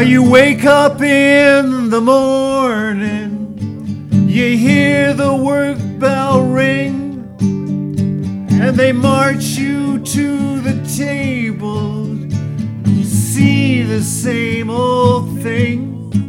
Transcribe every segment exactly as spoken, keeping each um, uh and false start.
you wake up in the morning, you hear the work bell ring, and they march you to the table. You see the same old thing.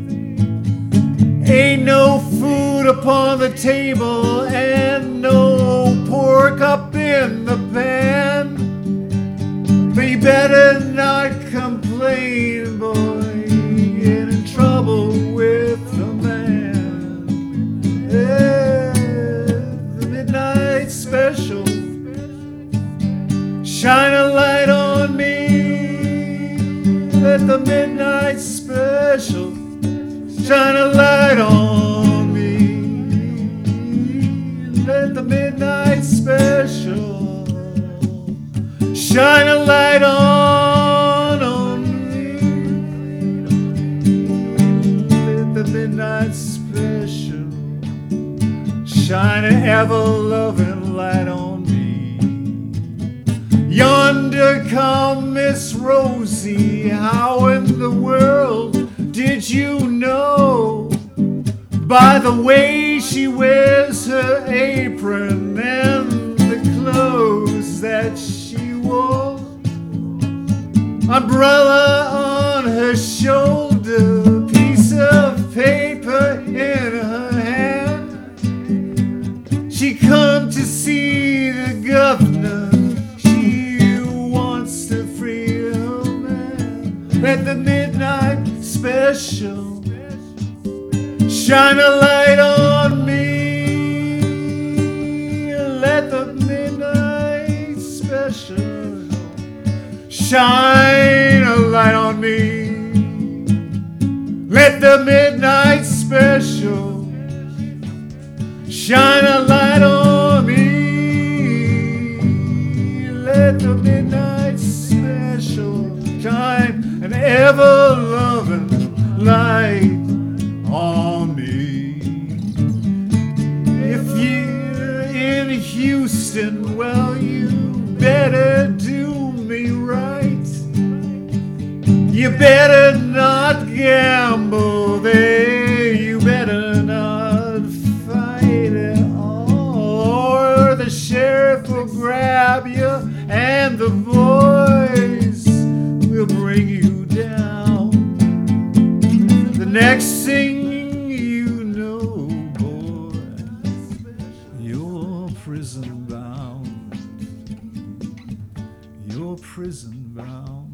Ain't no food upon the table and no pork up in the pan. But you better not complain, boy. You get in trouble with the man. Yeah, the midnight special. Shine a light on me. Let the midnight special shine a light on me. Let the midnight special shine a light on, on me. Let the midnight special shine an ever-loving light on me. Yonder come Miss Rosie. How in the world did you know? By the way she wears her apron and the clothes that she wore. Umbrella on her shoulder, piece of paper in her hand. She come to see the governor. She wants to free her man. Let the midnight special shine a light on me. Let the midnight special shine a light on me. Let the midnight special shine a light on me. Let the midnight special shine an ever-loving light on me. If you're in Houston, well, you better do me right. You better not gamble there. You better not fight at all, or the sheriff will grab you and the boys will bring you down. The next thing you know, boy, you're prison bound. You're prison bound.